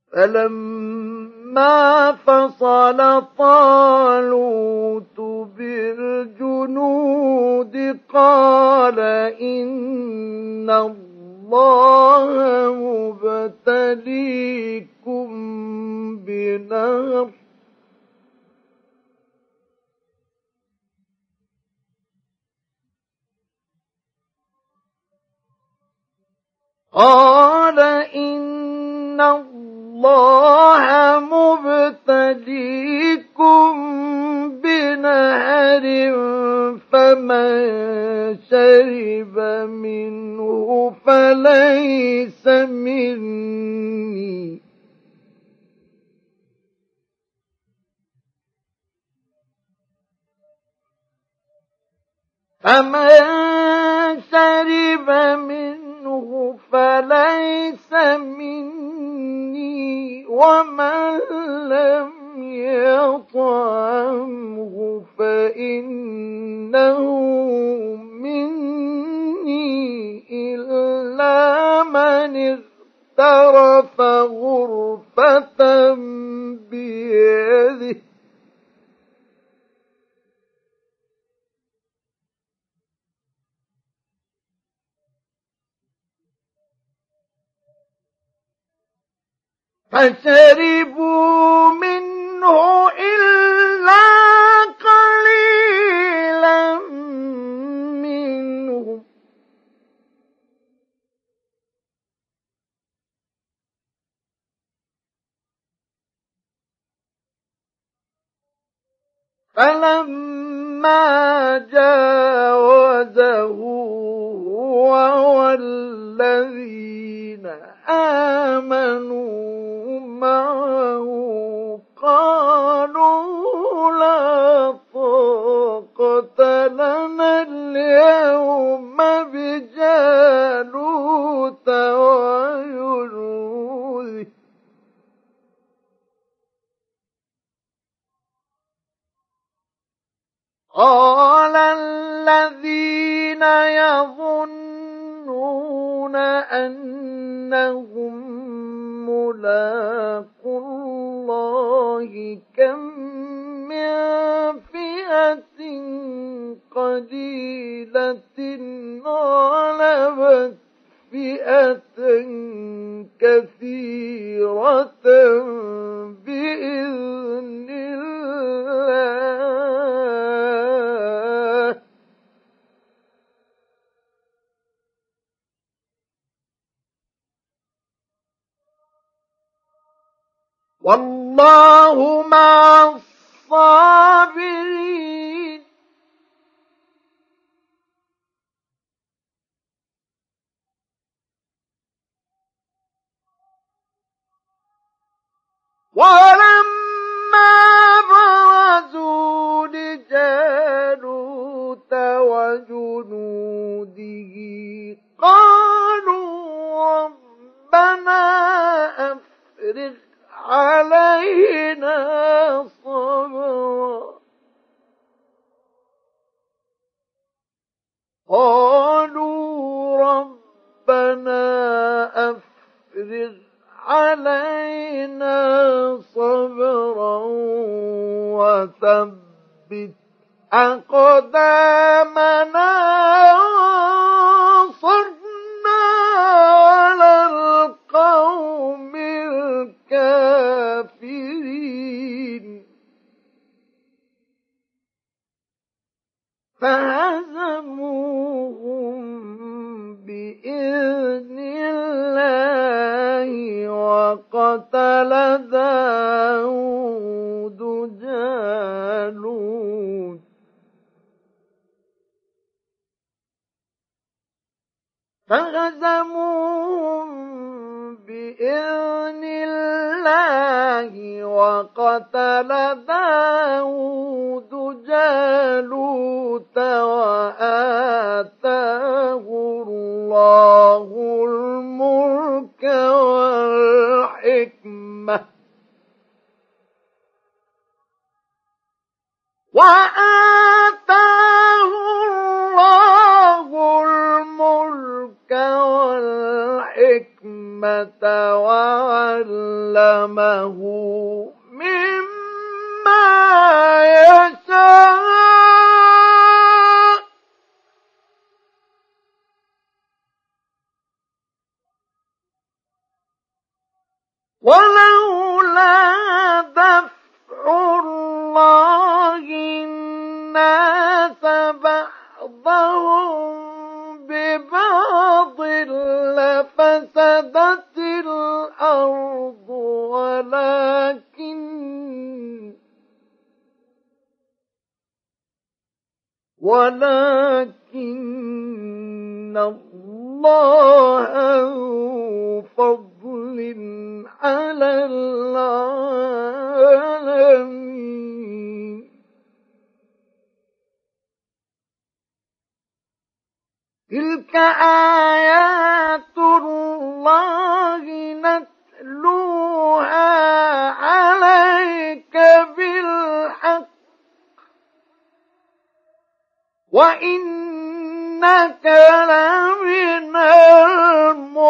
فلما فصل طالوت بالجنود قال إن الله مبتليكم بنهر فمن شرب منه فليس مني ومن لم يطعمه فإنه مني إلا من اغترف غرفة بيده فشربوا منه إلا قليلا منهم فلما جاوزه هو والذين آمنوا معه قالوا لا طاقة لنا اليوم بجالوت وجنوده قال الذين يظنون أنهم ملاقو الله كم من فئة قليلة غلبت فئة كثيرة بإذن الله والله مع الصابرين ولما برزوا لجالوت وجنوده قالوا ربنا أفرغ علينا صبرا قالوا ربنا أفرغ علينا صبرا وثبت أقدامنا وانصرنا على القوم الكافرين فهزموهم بإذن الله وقتل داود جالوت فهزموهم بإذن الله وقتل داود جالوت وآتاه الله الملك والحكمة الحكمة وعلمه مما يشاء ولولا دفع الله الناس بعضهم ببعض لفسدت الأرض ولكن الله ذو فضل على العالمين. تلك آيات الله نتلوها عليك بالحق وإنك لمن المرسلين.